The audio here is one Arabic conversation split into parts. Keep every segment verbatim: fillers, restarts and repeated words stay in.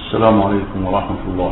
السلام عليكم ورحمة الله.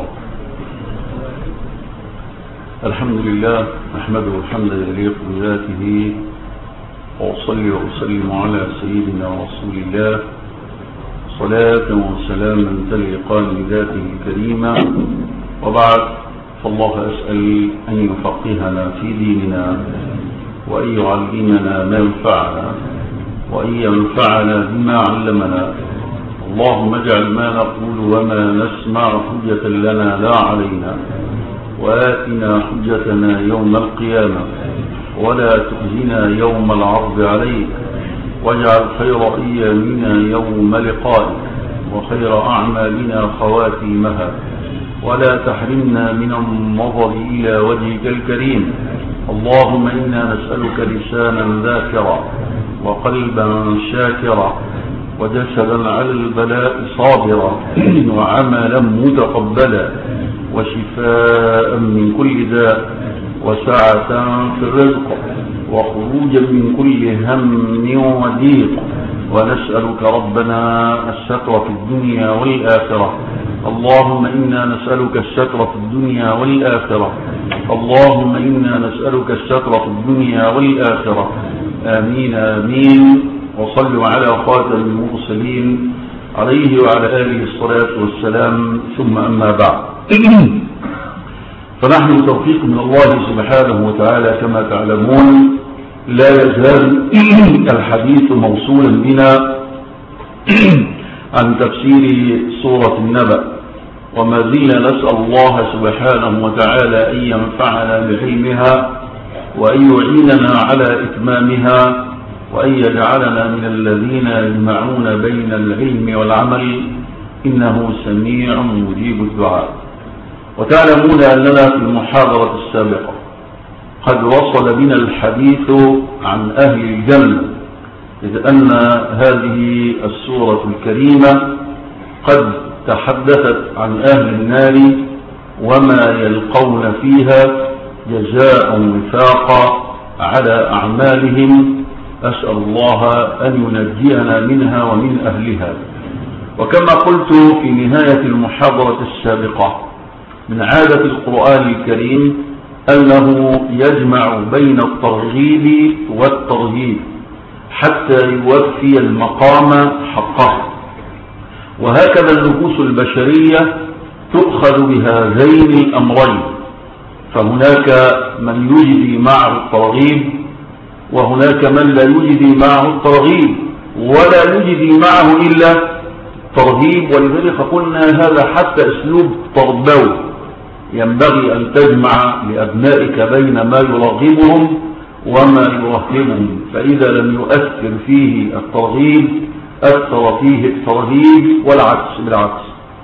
الحمد لله نحمده حمدا يليق بذاته، وأصلي وأسلم على سيدنا رسول الله صلاة وسلاما تليقان بذاته الكريمة، وبعد، فالله أسأل أن يفقهنا في ديننا، وأن يعلمنا ما ينفعنا، وأن ينفعنا بما علمنا. اللهم اجعل ما نقول وما نسمع حجة لنا لا علينا، وآتنا حجتنا يوم القيامة، ولا تخزنا يوم العرض عليك، واجعل خير أيامنا يوم لقائك، وخير أعمالنا خواتيمها، ولا تحرمنا من النظر إلى وجهك الكريم. اللهم إنا نسألك لسانا ذاكرا، وقلبا شاكرا، وجسدا على البلاء صابرا، وعملا متقبلا، وشفاء من كل داء، وسعة في الرزق، وخروجا من كل هم وضيق. ونسألك ربنا الستر في الدنيا والآخرة. اللهم إنا نسألك الستر في الدنيا والآخرة. اللهم إنا نسألك الستر في الدنيا والآخرة. آمين آمين. وصلوا على خاتم المرسلين عليه وعلى آله الصلاة والسلام، ثم أما بعد. فنحن بتوفيق من الله سبحانه وتعالى كما تعلمون لا يزال الحديث موصولا بنا عن تفسير سورة النبأ، وما زلنا نسأل الله سبحانه وتعالى أن ينفعنا بعلمها، وأن يعيننا على إتمامها، وأن يجعلنا من الذين يجمعون بين العلم والعمل، إنه سميع مجيب الدعاء. وتعلمون أننا في المحاضرة السابقة قد وصل بنا الحديث عن أهل الجنة، إذ أن هذه السورة الكريمة قد تحدثت عن أهل النار وما يلقون فيها جزاء وفاقا على أعمالهم. أسأل الله أن ينجينا منها ومن أهلها. وكما قلت في نهاية المحاضرة السابقة، من عادة القرآن الكريم أنه يجمع بين الترغيب والترهيب حتى يوفي المقام حقه، وهكذا النفوس البشرية تؤخذ بهذين الأمرين، فهناك من يجدي معه الترغيب، وهناك من لا يجدي معه الترغيب، ولا يجدي معه إلا ترهيب. ولذلك قلنا هذا حتى أسلوب تربوي، ينبغي أن تجمع لأبنائك بين ما يرغبهم وما يرهبهم، فإذا لم يؤثر فيه الترغيب أثر فيه الترهيب، والعكس بالعكس.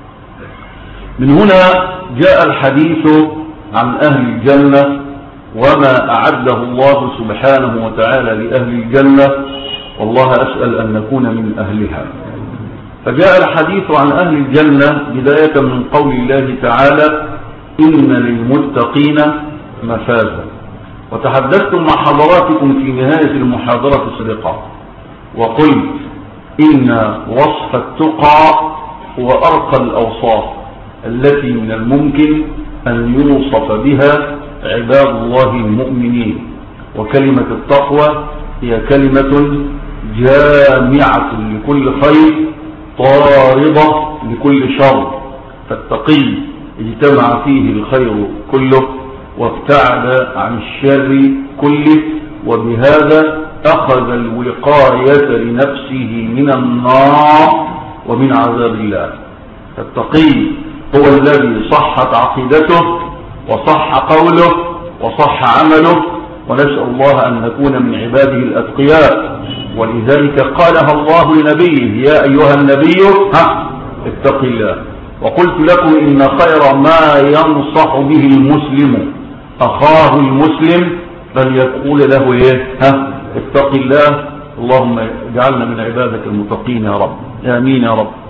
من هنا جاء الحديث عن أهل الجنة وما أعده الله سبحانه وتعالى لأهل الجنة، والله أسأل أن نكون من أهلها. فجاء الحديث عن أهل الجنة بداية من قول الله تعالى: إن للمتقين مفازا. وتحدثتم مع حضراتكم في نهاية المحاضرة السابقة وقلت إن وصف التقى هو أرقى الأوصاف التي من الممكن أن يوصف بها عباد الله المؤمنين، وكلمة التقوى هي كلمة جامعة لكل خير طاردة لكل شر، فالتقي اجتمع فيه الخير كله وابتعد عن الشر كله، وبهذا أخذ الوقاية لنفسه من النار ومن عذاب الله. فالتقي هو الذي صحت عقيدته وصح قوله وصح عمله، ونسأل الله أن نكون من عباده الأتقياء. ولذلك قالها الله لنبيه: يا أيها النبي ها اتق الله. وقلت لكم إن خير ما ينصح به المسلم أخاه المسلم فليقول له إيه؟ ها اتق الله. اللهم اجعلنا من عبادك المتقين يا رب، آمين يا رب.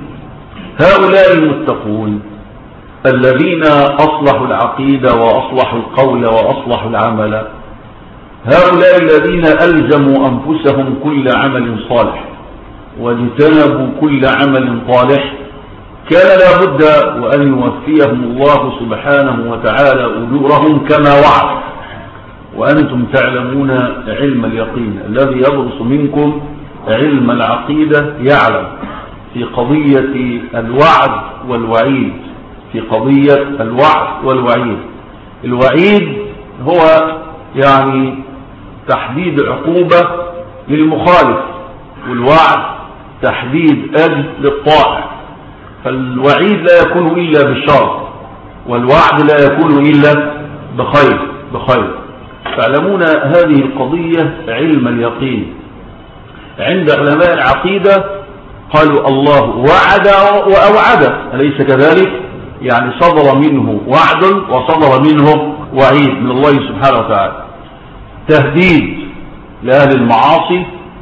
هؤلاء المتقون الذين أصلحوا العقيدة وأصلحوا القول وأصلحوا العمل، هؤلاء الذين ألزموا أنفسهم كل عمل صالح واجتنبوا كل عمل طالح، كان لا بد وأن يوفيهم الله سبحانه وتعالى أجورهم كما وعد. وأنتم تعلمون علم اليقين، الذي يدرس منكم علم العقيدة يعلم في قضية الوعد والوعيد، في قضية الوعد والوعيد. الوعيد هو يعني تحديد عقوبة للمخالف، والوعد تحديد أجل للطائع. فالوعيد لا يكون إلا بالشر، والوعد لا يكون إلا بخير بخير. تعلمون هذه القضية علم اليقين. عند علماء العقيدة قالوا الله وعد وأوعد، أليس كذلك؟ يعني صدر منه وعد وصدر منه وعيد من الله سبحانه وتعالى، تهديد لأهل المعاصي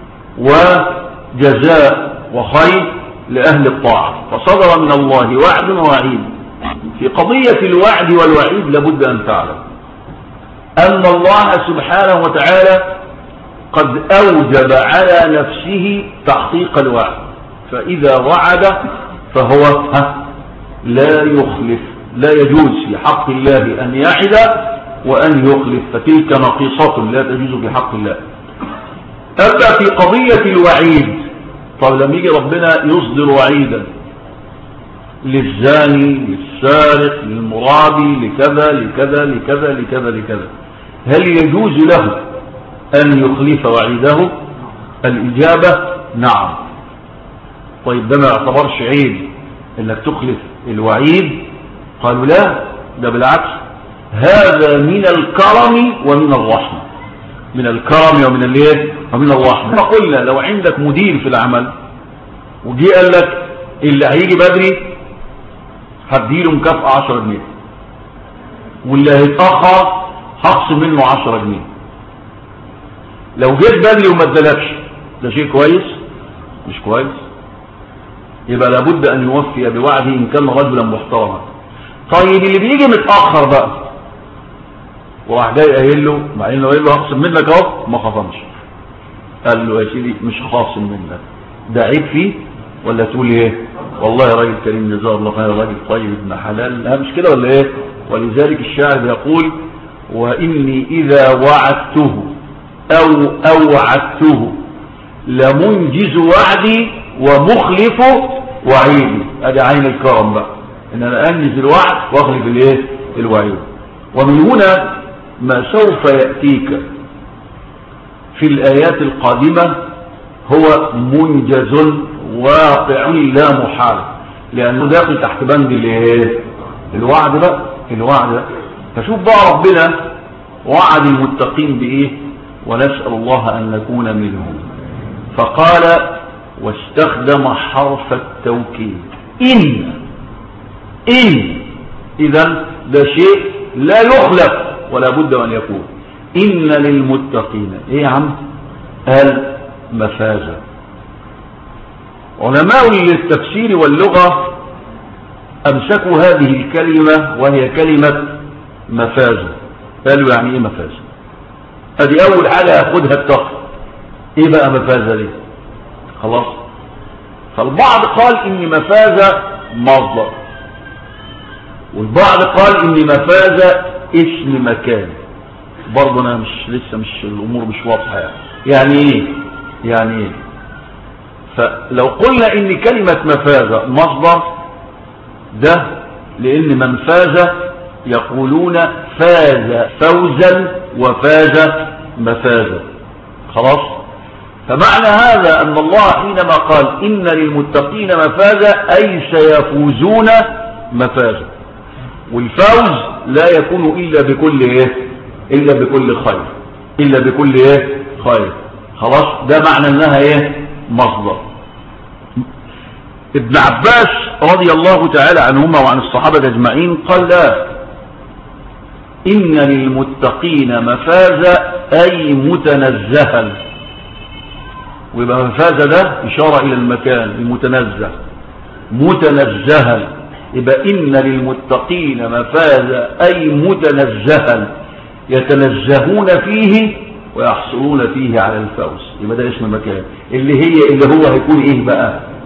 وجزاء وخير لأهل الطاعة. فصدر من الله وعد ووعيد. في قضية الوعد والوعيد لابد أن تعلم أن الله سبحانه وتعالى قد أوجب على نفسه تحقيق الوعد، فإذا وعد فهو لا يخلف. لا يجوز في حق الله أن يعد وأن يخلف، فتلك نقيصة لا تجوز في حق الله. أما في قضية الوعيد، طب لما يجي ربنا يصدر وعيدا للزاني للسارق للمرابي لكذا لكذا لكذا لكذا لكذا، هل يجوز له أن يخلف وعيده؟ الإجابة نعم. طيب ده ما يعتبرش عيب انك تخلف الوعيد؟ قالوا لا، ده بالعكس، هذا من الكرم ومن الرحمة. من الكرم ومن الايه ومن الرحمة. قلنا لو عندك مدير في العمل وجي قال لك اللي هيجي بدري هديله مكافأة عشرة جنيه، واللي هيتأخر هخصم منه عشرة جنيه، لو جيت بدري وما ادالكش ده شيء كويس؟ مش كويس. يبقى لابد ان يوفي بوعده ان كان رجلا محترما. طيب اللي بيجي متاخر بقى وراح جاي قايل له، مع انه قايل له هخصم منك اهو، ما خصمش، قال له يا سيدي مش خاصم منك، ده عيب فيه ولا تقول ايه؟ والله راجل كريم جزاه الله خير، راجل طيب ابن حلال، لا مش كده ولا ايه؟ ولذلك الشاعر بيقول واني اذا وعدته او اوعدته لمنجز وعدي ومخلف وعيدي. ادي عين الكرم بقى، ان انا انجز الوعد واخلف الايه؟ الوعيد. ومن هنا ما سوف ياتيك في الايات القادمه هو منجز واقع لا محال، لانه داخل تحت بند الايه؟ الوعد بقى، الوعد بقى. فشوف بقى ربنا وعد المتقين بايه؟ ونسال الله ان نكون منهم. فقال واستخدم حرف التوكيد إن. إن إذن ده شيء لا يخلف ولا بد أن يكون. إن للمتقين إيه يا عم؟ قال مفازة. علماء التفسير واللغة أمسكوا هذه الكلمة وهي كلمة مفازة. قالوا يعني إيه مفازة؟ هذه أول حاجة يأخذها التقي. إيه بقى مفازة دي؟ خلاص. فالبعض قال ان مفازة مصدر، والبعض قال ان مفازة اسم مكان. برضه انا مش لسه مش الامور مش واضحه يعني. يعني ايه؟ يعني ايه؟ فلو قلنا ان كلمة مفازة مصدر، ده لان من فاز يقولون فاز فوزا وفاز مفازة. خلاص. فمعنى هذا أن الله حينما قال إن للمتقين مفازة أي سيفوزون مفازة، والفوز لا يكون إلا بكل إيه؟ إلا بكل خير، إلا بكل إيه؟ خير. خلاص. ده معنى أنها إيه؟ مصدر. ابن عباس رضي الله تعالى عنهما وعن الصحابة أجمعين قال لا، إن للمتقين مفازة أي متنزها. ويبقى مفازة ده إشارة إلى المكان المتنزه، متنزها. يبقى إن للمتقين مفازة أي متنزها يتنزهون فيه ويحصلون فيه على الفوز. يبقى ده اسم مكان اللي هي اللي هو هيكون إيه بقى؟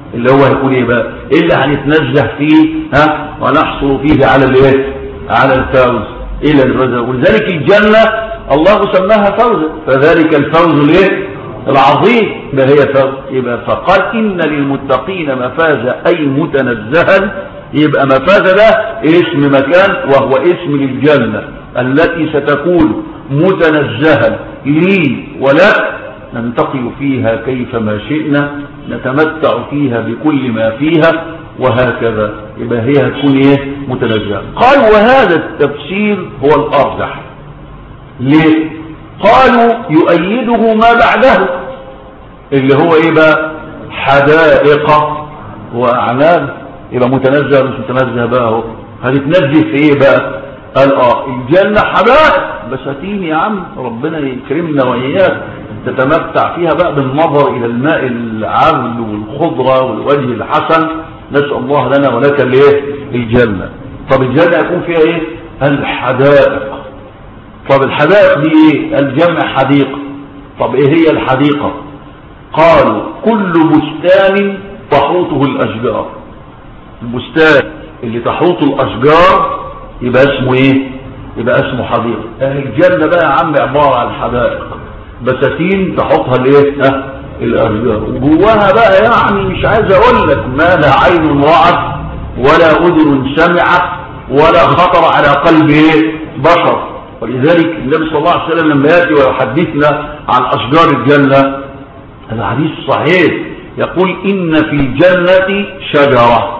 اللي هو هيكون ايه بقى؟ ايه اللي هنتنزه فيه ها ونحصل فيه على الايه؟ على الفوز الى الرزق. ولذلك الجنة الله سماها فوزا، فذلك الفوز الايه؟ العظيم. ما هي فوز؟ يبقى فقال ان للمتقين مفازا اي متنزها. يبقى مفازا ده اسم مكان وهو اسم للجنة التي ستكون متنزها لي ولك، ننتقل فيها كيفما شئنا، نتمتع فيها بكل ما فيها، وهكذا. يبقى هي هتكون ايه؟ متنزهة. قال وهذا التفسير هو الارجح. ليه؟ قالوا يؤيده ما بعده اللي هو ايه بقى؟ حدائق واعناب. يبقى متنزه مش متنزه بقى اهو. هنتنزه في ايه بقى؟ قال اه الجنة حدائق بساتين يا عم، ربنا يكرمنا واياك، تتمتع فيها بقى بالنظر الى الماء العذب والخضرة والوجه الحسن. نسأل الله لنا ولك الايه؟ الجنة. طب الجنة يكون فيها ايه؟ الحدائق. طب الحدائق دي ايه؟ الجمع حديقة. طب ايه هي الحديقة؟ قالوا كل بستان تحوطه الاشجار. البستان اللي تحوطه الاشجار يبقى اسمه ايه؟ يبقى اسمه حديقة. اهل الجنة بقى يا عم عبارة عن حدائق بساتين تحطها الايه؟ ها الاشجار، وجواها بقى يعني مش عايز اقول لك ما لا عين رأت ولا اذن سمعت ولا خطر على قلب ايه؟ بشر. ولذلك النبي صلى الله عليه وسلم لما ياتي ويحدثنا عن اشجار الجنة، هذا حديث صحيح، يقول ان في الجنة شجرة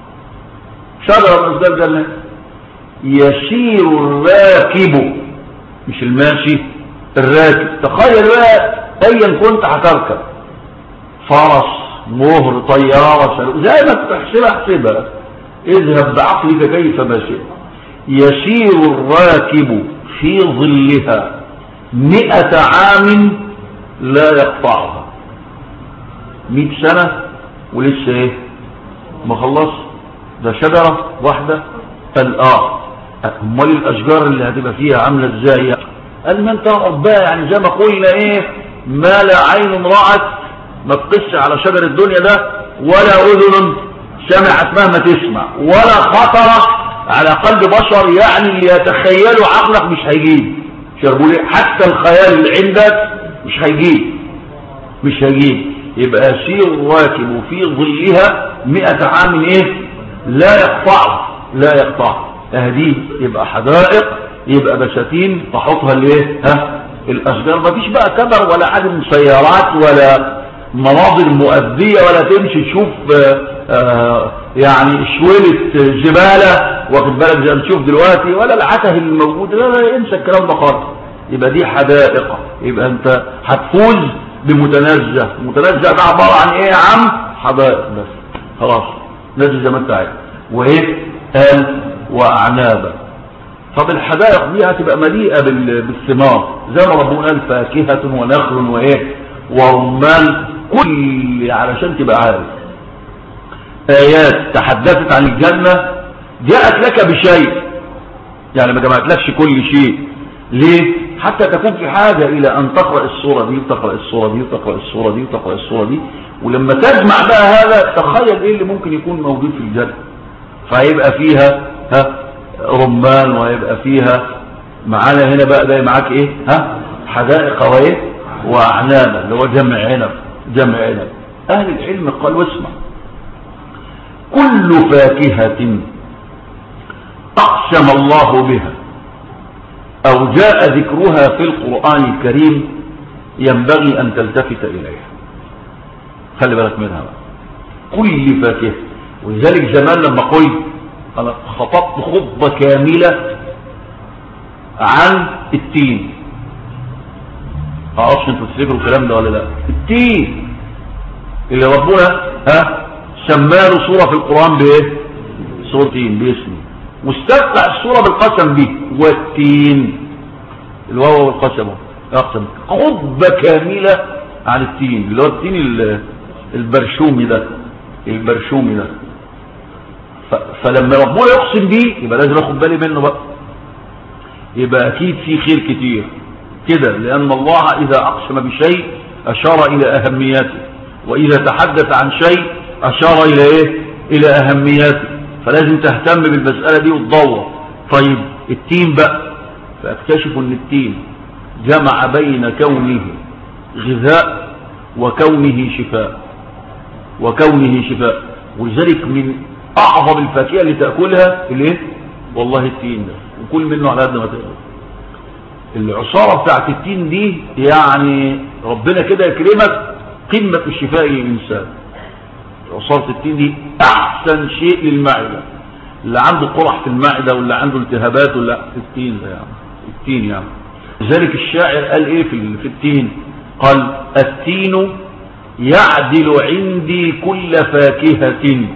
شجرة من اشجار الجنة يسير الراكب، مش الماشي، الراكب. تخيل بقى ايا كنت هتركب فرس، مهر، طيارة، سلو، زي ما تحسبها احسبها، اذهب بعقلك كيف ما شئت. يسير الراكب في ظلها مئة عام لا يقطعها. مئة سنة ولسه ايه؟ ما خلص. ده شجرة واحدة. الآه امال الاشجار اللي هتبقى فيها عاملة ازاي؟ قال ما انت ربها، يعني زي ما قلنا ايه؟ ما لا عين رأت، ما تقص على شجر الدنيا ده، ولا اذن سمعت مهما تسمع، ولا خطر على قلب بشر، يعني اللي يتخيله عقلك مش هيجيب. شربوا ليه؟ حتى الخيال اللي عندك مش هيجيب مش هيجيب. يبقى يسير الراكب في ظلها مئة عام ايه؟ لا يقطع لا يقطع. اهديه يبقى حدائق، يبقى بساتين تحطها الايه؟ ها الاشجار. ما فيش بقى كبر ولا عدم سيارات ولا مناظر مؤذية، ولا تمشي تشوف آآ آآ يعني شويلة زبالة واخد بالك زي ما تشوف دلوقتي، ولا العته الموجود. لا لا انسى الكلام ده خالص. يبقى دي حدائق. يبقى انت هتفوز بمتنزه. متنزه ده عبارة عن ايه يا عم؟ حدائق بس خلاص، نزل زي ما انت عايز. وايه؟ قال واعنابا. طب الحدائق دي هتبقى مليئة بالثمار زي ما ربنا قال فاكهة ونخل وايه ورمان. كل علشان تبقى عارف آيات تحدثت عن الجنة جاءت لك بشيء، يعني ما جمعتلكش كل شيء. ليه؟ حتى تكون في حاجة إلى أن تقرأ الصورة دي وتقرأ الصورة دي وتقرأ الصورة دي وتقرأ الصورة دي، ولما تجمع بقى هذا تخيل إيه اللي ممكن يكون موجود في الجنة. فهيبقى فيها ها رمان، وهيبقى فيها معانا هنا بقى ده معاك إيه؟ ها حدائق وايه وأعنابا، اللي هو جمع عنب. جمع عنب. أهل العلم قال واسمع، كل فاكهة أقسم الله بها أو جاء ذكرها في القرآن الكريم ينبغي أن تلتفت إليها. خلي بالك منها بقى. كل فاكهة. ولذلك زمان لما قلت أنا خطبت خطبة كاملة عن التين، أعرفش انتوا تفتكروا الكلام ده ولا لا. التين اللي ربنا ها سماله سورة في القرآن بايه؟ سورة تين باسمه، واستفتح السورة بالقسم به. والتين الواو والقسم اقسم. خطبة كاملة عن التين اللي هو التين البرشومي ده البرشومي ده فلما ربنا يقسم به يبقى لازم اخد بالي منه بقى، يبقى اكيد في خير كتير كده، لان الله اذا اقسم بشيء اشار الى اهميته، واذا تحدث عن شيء اشار الى ايه الى اهميته، فلازم تهتم بالمسألة دي وتدور. طيب التين بقى، فاكتشفوا ان التين جمع بين كونه غذاء وكونه شفاء وكونه شفاء ولذلك من اعظم الفاكهة اللي تأكلها الايه والله التين ده، وكل منه على قد ما تقدر. العصارة بتاعت التين دي يعني ربنا كده يكرمك قمة الشفاء للإنسان. عصارة التين دي احسن شيء للمعدة، اللي عنده قرح في المعدة واللي عنده التهابات ولا التين ده يعني التين يعني. لذلك الشاعر قال ايه في في التين؟ قال التين يعدل عندي كل فاكهة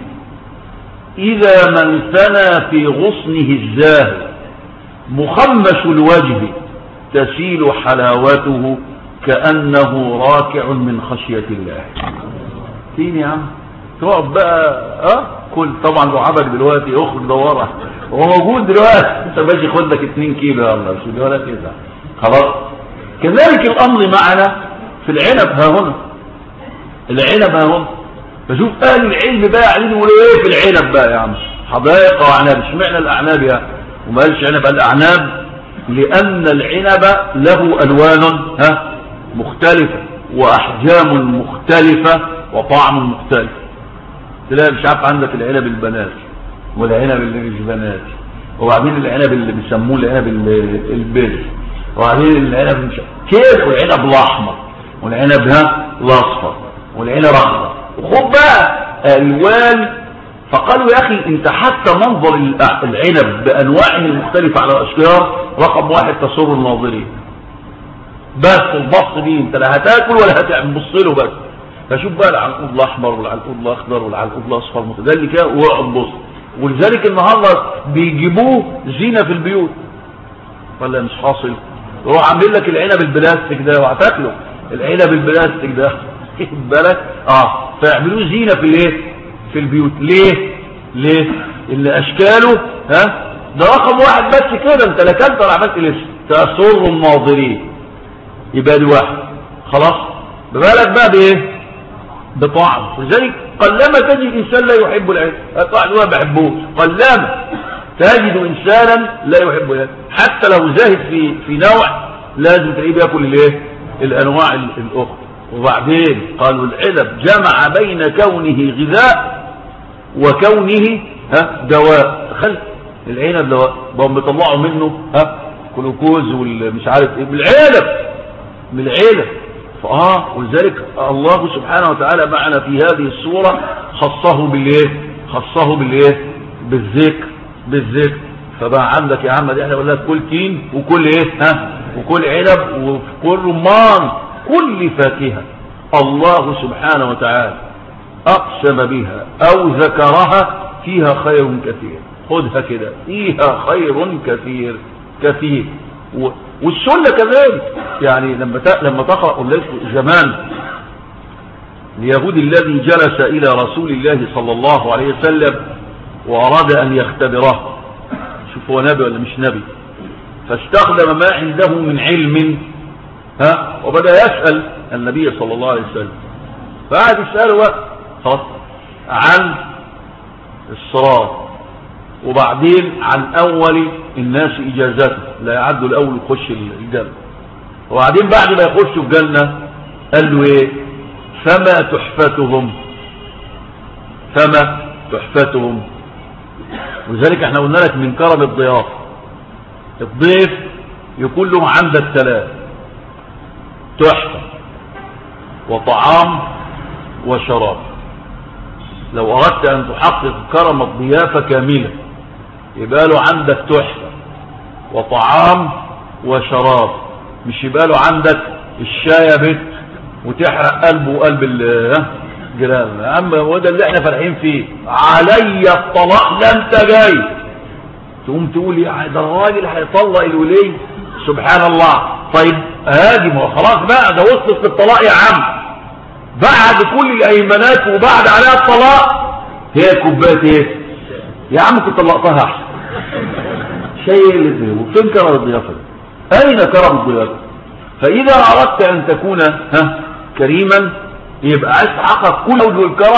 إذا من ثنى في غصنه الزاهي مخمش الوجه تسيل حلاوته كأنه راكع من خشية الله. تين يا عم تقعد بقى اه كل طبعا لو عبد دلوقتي اخرج دوره هو موجود دلوقتي، انت ماشي خد لك اتنين كيلو يا الله مش ولا كده خلاص. كذلك الامر معنا في العنب ها هنا، العنب ها هنا. فشوف اهل العلم بقى قاعدين يقولوا ايه في العنب بقى يا عم، حدائق واعناب. اشمعنى الاعناب يعني وما قالش عنب؟ الاعناب لان العنب له الوان ها مختلفه واحجام مختلفه وطعم مختلف. تلاقي مش عارف عندك العنب البنات والعنب اللي مش بنات، وبعدين العنب اللي بيسموه العنب البيض، وبعدين العنب مش كيف، والعنب الاحمر والعنب ها الاصفر والعنب الاخضر، وخد بقى الوان. فقالوا يا اخي انت حتى منظر العنب بانواعه المختلفه على الاشجار رقم واحد تسر الناظرين. بس البص دي انت لا هتاكل ولا هتبص له بس. فشوف بقى العنقود الاحمر والعنقود الاخضر والعنقود الاصفر متدلي كده واقعد بص. ولذلك النهارده بيجيبوه زينه في البيوت ولا مش حاصل؟ يروح عامل لك العنب البلاستيك ده وهتاكله العنب البلاستيك ده خد بالك اه فيعملوه زينه في الايه في البيوت. ليه ليه اللي اشكاله ها ده رقم واحد بس كده، انت لا كلت ولا عملت لسه تسر الناظرين. يبقى دي واحد خلاص. ببالك بقى بايه بطعم. ولذلك قلما تجد انسان لا يحب العنب، الطعم ما بحبوش، قلما تجد انسانا لا يحب العنب حتى لو زاهد في في نوع لازم تلاقيه بياكل الايه الانواع الاخرى. وبعدين قالوا العنب جمع بين كونه غذاء وكونه ها دواء. خل العنب دواء بقوا بيطلعوا منه ها جلوكوز والمش عارف ايه من العنب من العنب. فاه ولذلك الله سبحانه وتعالى معنا في هذه السورة خصه بالايه خصه بالايه بالذكر بالذكر. فبقى عندك يا عم دي احنا قلنا كل تين وكل ايه ها وكل عنب وكل رمان، كل فاكهة الله سبحانه وتعالى اقسم بها او ذكرها فيها خير كثير. خدها كده فيها خير كثير كثير. والسنة كذلك يعني لما لما تقرأ زمان اليهود الذي جلس إلى رسول الله صلى الله عليه وسلم وأراد أن يختبره، شوف هو نبي ولا مش نبي، فاستخدم ما عنده من علم ها وبدأ يسأل النبي صلى الله عليه وسلم. فقعد يسأله خلاص عن الصراط، وبعدين عن اول الناس اجازته لا يعدوا الاول يخش الجنه، وبعدين بعد ما يخشوا الجنه قال له ايه فما تحفتهم فما تحفتهم. ولذلك احنا قلنا لك من كرم الضيافه الضيف يكون له عندك ثلاث: تحفه وطعام وشراب. لو اردت ان تحقق كرم الضيافه كامله يبقى له عندك تحفه وطعام وشراب، مش يبقى له عندك الشاي يا بت وتحرق قلبه وقلب الجيران. يا عم هو ده اللي احنا فرحين فيه، علي الطلاق ده انت جاي تقوم تقول يا ده الراجل هيطلق الولي سبحان الله. طيب هاجم هو خلاص بقى ده وصلت للطلاق يا عم، بعد كل الايمانات وبعد عليها الطلاق هي كوبايه ايه يا عم كنت طلقتها احسن. شيء اللي وفين كرم الضيافه؟ اين كرم الضيافه؟ فاذا اردت ان تكون ها كريما يبقى عايز تحقق كل وجه الكرم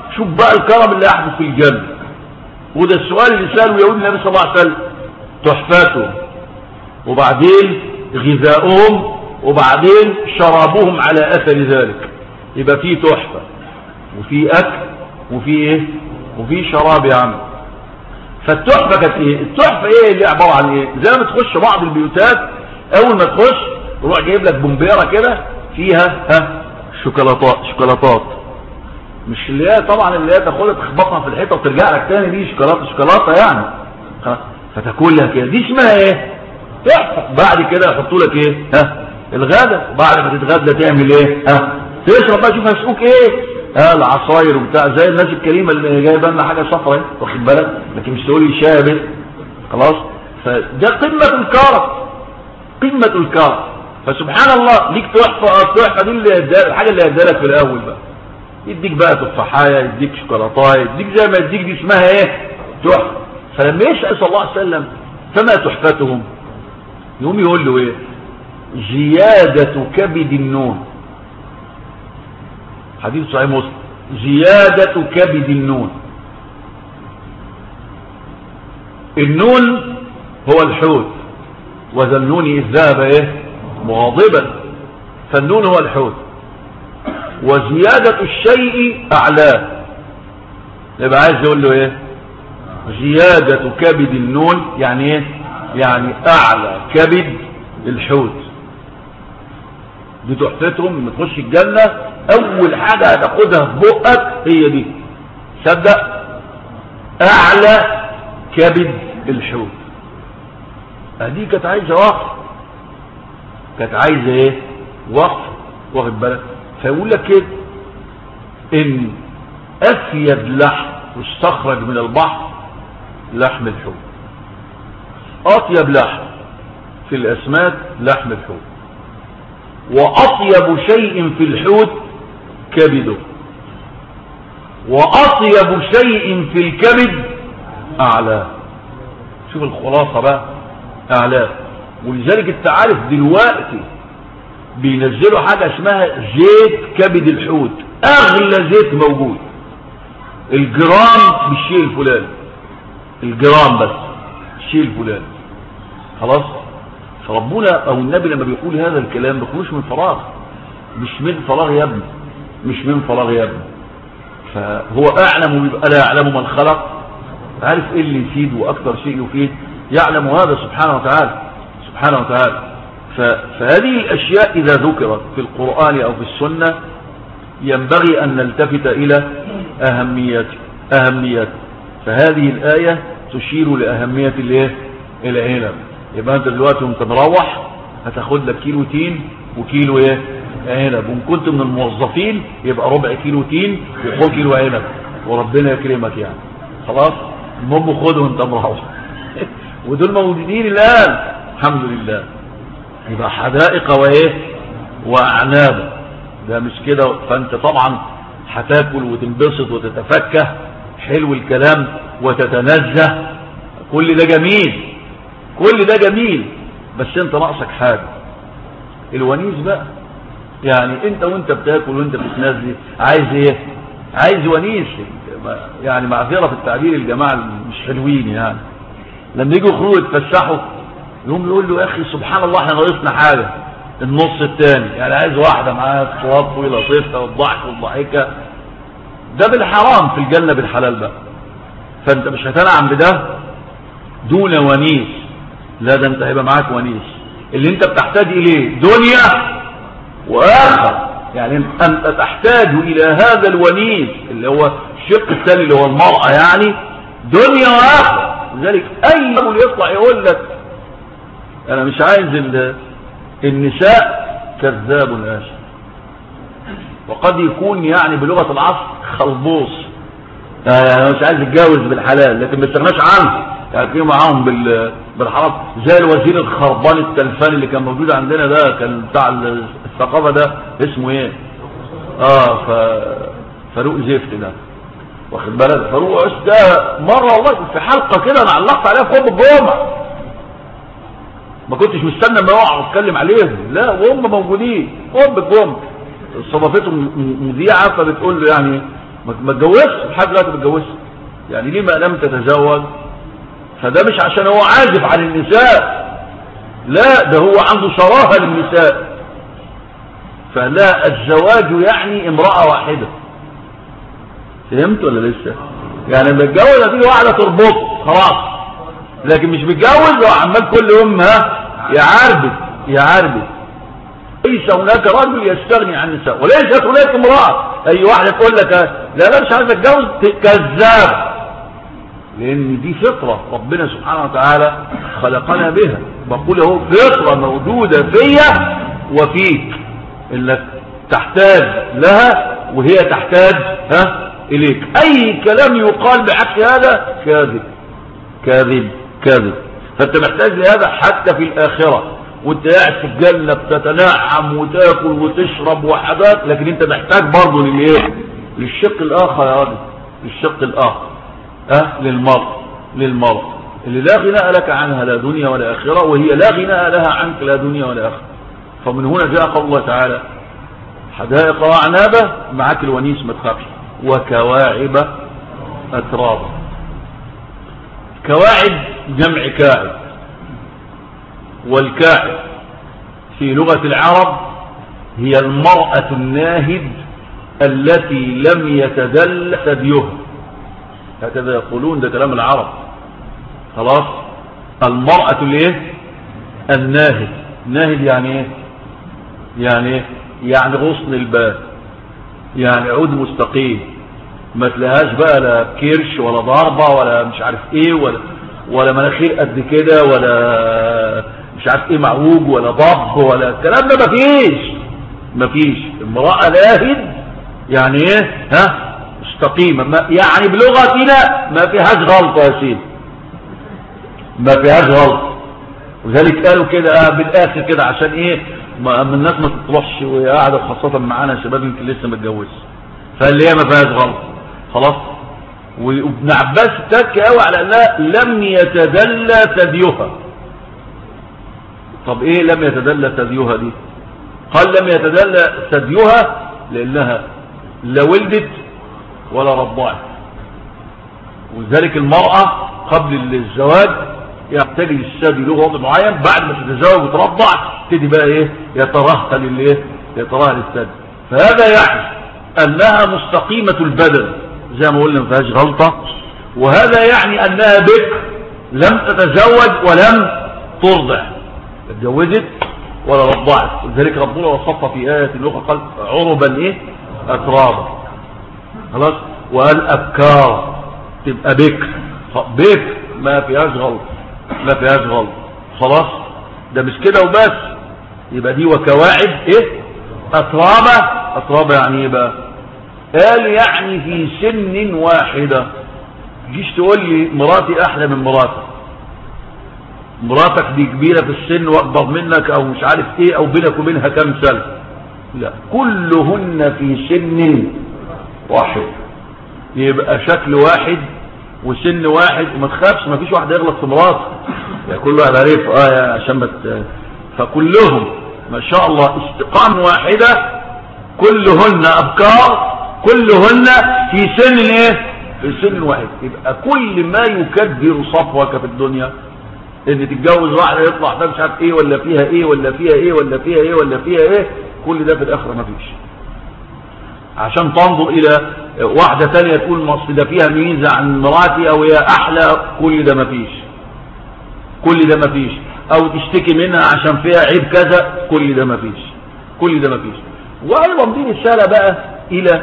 شوف بقى الكرم اللي يحدث في الجنة. وده السؤال اللي سأله يقول النبي صلى الله عليه وسلم: تحفاتهم، وبعدين غذاؤهم، وبعدين شرابهم على أثر ذلك. يبقى فيه تحفة وفيه أكل وفيه إيه؟ وفيه شراب يا عم. فالتحفة كانت إيه؟ التحفة إيه اللي عبارة عن إيه؟ زي ما بتخش بعض البيوتات أول ما تخش يروح جايب لك بومبيرة كده فيها ها شوكولاتات شوكولاتات مش اللي هي طبعا اللي هي تاخدها تخبطها في الحيطة وترجع لك تاني، دي شوكولاتة شوكولاتة يعني فتاكلها كده، دي اسمها إيه؟ تحفة. بعد كده يحطوا لك إيه؟ ها الغدا، وبعد ما تتغدى تعمل إيه؟ ها تشرب بقى، شوف هيسقوك إيه؟ ها العصاير وبتاع زي الناس الكريمة اللي جايبه لنا حاجة صفرا واخد بالك، لكن مش تقول لي شابه خلاص. فده قمة الكرم، قمة الكرم. فسبحان الله ليك تحفة. التحفة دي اللي الحاجة اللي هيديها لك في الأول بقى، يديك بقى تفاحية، يديك شوكولاتاية، يديك زي ما يديك، دي اسمها ايه؟ تحفة. فلما يسأل صلى الله عليه وسلم فما تحفتهم، يقوم يقول له ايه؟ زيادة كبد النون. حديث صحيح مسلم، زيادة كبد النون. النون هو الحوت، وذا النون إذ ذهب ايه؟ مغاضبا. فالنون هو الحوت، وزيادة الشيء أعلاه. يبقى عايز يقول له ايه؟ زيادة كبد النون يعني ايه؟ يعني أعلى كبد الحوت. دي تحفتهم لما تخش الجنة أول حاجة هتاخدها في بقك هي دي، صدق؟ أعلى كبد الحوت. دي كانت عايزة وقف، كانت عايزة ايه؟ وقف، واخد بالك؟ فيقول لك كده ان افيد لحم يستخرج من البحر لحم الحوت. اطيب لحم في الاسماك لحم الحوت، واطيب شيء في الحوت كبده، واطيب شيء في الكبد اعلاه. شوف الخلاصة بقى، اعلاه. ولذلك انت عارف دلوقتي بينزلوا حاجة اسمها زيت كبد الحوت، اغلى زيت موجود، الجرام بالشيء الفلاني، الجرام بس الشيء الفلاني خلاص. فربنا او النبي لما بيقول هذا الكلام ما بيقولوش من فراغ، مش من فراغ يا ابني، مش من فراغ يا ابني. فهو اعلم ويبقى لا يعلم من خلق، عارف ايه اللي يفيد واكثر شيء يفيد، يعلم هذا سبحانه وتعالى سبحانه وتعالى. فهذه الأشياء إذا ذكرت في القرآن أو في السنة ينبغي أن نلتفت إلى أهميته أهميته فهذه الآية تشير لأهمية الايه؟ العنب. يبقى أنت دلوقتي وانت مروح هتاخد لك كيلو تين وكيلو ايه؟ عنب، وإن كنت من الموظفين يبقى ربع كيلو تين وخد كيلو عنب وربنا يكرمك يعني خلاص. المهم خده وانت مروح ودول موجودين الآن الحمد لله. يبقى حدائق وايه؟ واعناب. ده مش كده، فانت طبعا هتاكل وتنبسط وتتفكه، حلو الكلام وتتنزه، كل ده جميل، كل ده جميل، بس انت ناقصك حاجه، الونيس بقى. يعني انت وانت بتاكل وانت بتتنزه عايز ايه؟ عايز ونيس. يعني معذره في التعبير الجماعه مش حلوين، يعني لما يجوا يخرجوا يتفسحوا يقوم يقول له يا اخي سبحان الله احنا ناقصنا حاجه، النص الثاني، يعني عايز واحده معاها صواب ولطيفه والضحك والضحكه. ده بالحرام، في الجنه بالحلال بقى. فانت مش هتنعم بده دون ونيس، لا ده انت هيبقى معاك ونيس. اللي انت بتحتاج اليه دنيا واخره، يعني انت تحتاج الى هذا الونيس اللي هو الشق الثاني اللي هو المرأة، يعني دنيا واخره. لذلك اي رجل يطلع يقول لك انا مش عايز النساء، كذاب آسف. وقد يكون يعني بلغة العصر خلبوص، يعني مش عايز يتجاوز بالحلال لكن ما استغناش عنه، يعني في معاهم بالحرام. زي الوزير الخربان التلفاني اللي كان موجود عندنا ده، كان بتاع الثقافة ده اسمه ايه؟ اه ف... فاروق زفت ده، واخد بالك؟ فاروق عس ده مرة والله في حلقة كده انا علقت عليها في خطبة الجمعة، ما كنتش مستنى ما يقع واتكلم عليهم، لا وهم موجودين. ام الجمعة استضافتهم مذيعة فبتقول له يعني ما اتجوزش لحد دلوقتي ما اتجوزش. يعني ليه ما لم تتزوج؟ فده مش عشان هو عازف عن النساء، لا، ده هو عنده شراهة للنساء. فلا، الزواج يعني امرأة واحدة. فهمت ولا لسه؟ يعني لما اتجوز هتيجي واحدة تربط خلاص، لكن مش متجوز وعمال كل يوم ها يعربد يعربد. ليس هناك رجل يستغني عن النساء، وليست هناك امرأة. اي واحدة تقول لك لا لا مش عايز اتجوز، كذاب، لان دي فطرة ربنا سبحانه وتعالى خلقنا بها. بقول اهو فطرة موجودة فيا وفيك، انك تحتاج لها وهي تحتاج ها اليك. اي كلام يقال بعكس هذا كاذب كاذب كاذب. فانت محتاج لهذا حتى في الاخرة، وانت قاعد في الجنة بتتنعم وتاكل وتشرب وحاجات، لكن انت محتاج برضه للايه؟ للشق الاخر يا راجل، للشق الاخر ها للمرء للمرء اللي لا غناء لك عنها لا دنيا ولا اخرة، وهي لا غناء لها عنك لا دنيا ولا اخرة. فمن هنا جاء قول الله تعالى حدائق وأعنابا، معاك الونيس ما تخافش، وكواعب أترابا. كواعب جمع كاعب، والكاعب في لغة العرب هي المرأة الناهد التي لم يتدل ثديها، هكذا يقولون، ده كلام العرب. خلاص، المرأة الايه؟ الناهد. ناهد يعني ايه؟ يعني ايه؟ يعني غصن الباب، يعني عود مستقيم، ما تلاقيهاش بقى لا كرش ولا ضربة ولا مش عارف ايه، ولا ولا مناخير قد كده، ولا مش عارف ايه معوج، ولا ضب، ولا الكلام ده مفيش مفيش. امرأة لاهد يعني ايه؟ ها مستقيمة، يعني بلغتنا ما فيهاش غلطة يا سيدي، ما فيهاش غلطة. وذلك قالوا كده آه بالاخر كده عشان ايه؟ ما الناس ما تطرحش وهي قاعده، خاصه معانا شباب يمكن لسه ما اتجوزش، فاللي هي ما فيهاش غلط خلاص. وابن عباس اتك قوي على انها لم يتدلى ثديها. طب ايه لم يتدلى ثديها دي؟ قال لم يتدلى ثديها لانها لا ولدت ولا رضعت. ولذلك المراه قبل الزواج يحتاج الثدي له وضع معين، بعد ما تتزوج وترضع تبتدي بقى ايه؟ يترهل الايه؟ يترهل الثدي. فهذا يعني انها مستقيمة البدن زي ما قلنا ما فيهاش غلطة، وهذا يعني انها بكر لم تتزوج ولم ترضع، اتجوزت ولا رضعت. لذلك ربنا وصفها في آية اخرى قال عربا ايه؟ اترابا. خلاص، وقال ابكار، تبقى بكر بكر ما فيهاش غلط، ما فيهاش غلط. خلاص، ده مش كده وبس، يبقى دي وكواعب ايه؟ اترابا. اترابا يعني ايه بقى؟ قال يعني في سن واحدة. جيش تقول لي مراتي احلى من مراتك، مراتك دي كبيرة في السن واكبر منك او مش عارف ايه، او بينك وبينها كام سنة، لا، كلهن في سن واحد، يبقى شكل واحد وسن واحد. وما تخافش، ما فيش واحد يغلط في مراته، يعني كل واحد عارف اه عشان ما مت... فكلهم ما شاء الله استقامة واحدة، كلهن ابكار، كلهن في سن ايه؟ في سن واحد. يبقى كل ما يكدر صفوك في الدنيا ان تتجوز واحدة يطلع ده مش عارف ايه، ولا فيها ايه، ولا فيها ايه، ولا فيها ايه، ولا فيها ايه، كل ده في الاخرة ما فيش. عشان تنظر الى واحدة تانية تقول مصر ده فيها ميزة عن مراتي او هي احلى، كل ده ما فيش، كل ده ما فيش. او تشتكي منها عشان فيها عيب كذا، كل ده ما فيش، كل ده ما فيش. وايضا دي رسالة بقى الى